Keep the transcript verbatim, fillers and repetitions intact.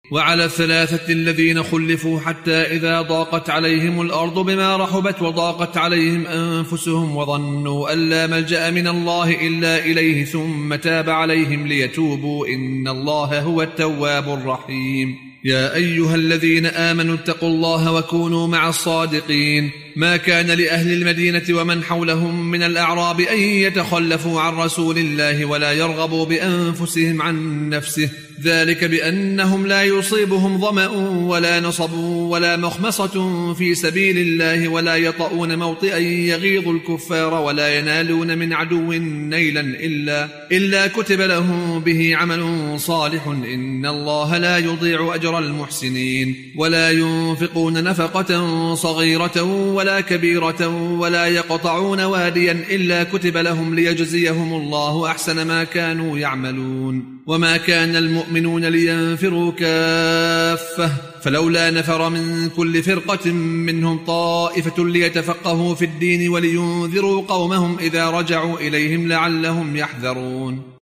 وعلى الثلاثة الذين خلفوا حتى إذا ضاقت عليهم الأرض بما رحبت وضاقت عليهم أنفسهم وظنوا أن لا ملجأ من الله إلا إليه ثم تاب عليهم ليتوبوا إن الله هو التواب الرحيم. يا أيها الذين آمنوا اتقوا الله وكونوا مع الصادقين. ما كان لأهل المدينة ومن حولهم من الأعراب أن يتخلفوا عن رسول الله ولا يرغبوا بأنفسهم عن نفسه، ذلك بأنهم لا يصيبهم ظمأ ولا نصب ولا مخمصة في سبيل الله ولا يطؤون موطئا يغيظ الكفار ولا ينالون من عدو نيلا إلا, إلا كتب لهم به عمل صالح إن الله لا يضيع أجر المحسنين. ولا ينفقون نفقة صغيرة ولا كبيرة ولا يقطعون واديا إلا كتب لهم ليجزيهم الله أحسن ما كانوا يعملون. وما كان المؤمنون لينفروا كافة فلولا نفر من كل فرقة منهم طائفة ليتفقهوا في الدين ولينذروا قومهم إذا رجعوا إليهم لعلهم يحذرون.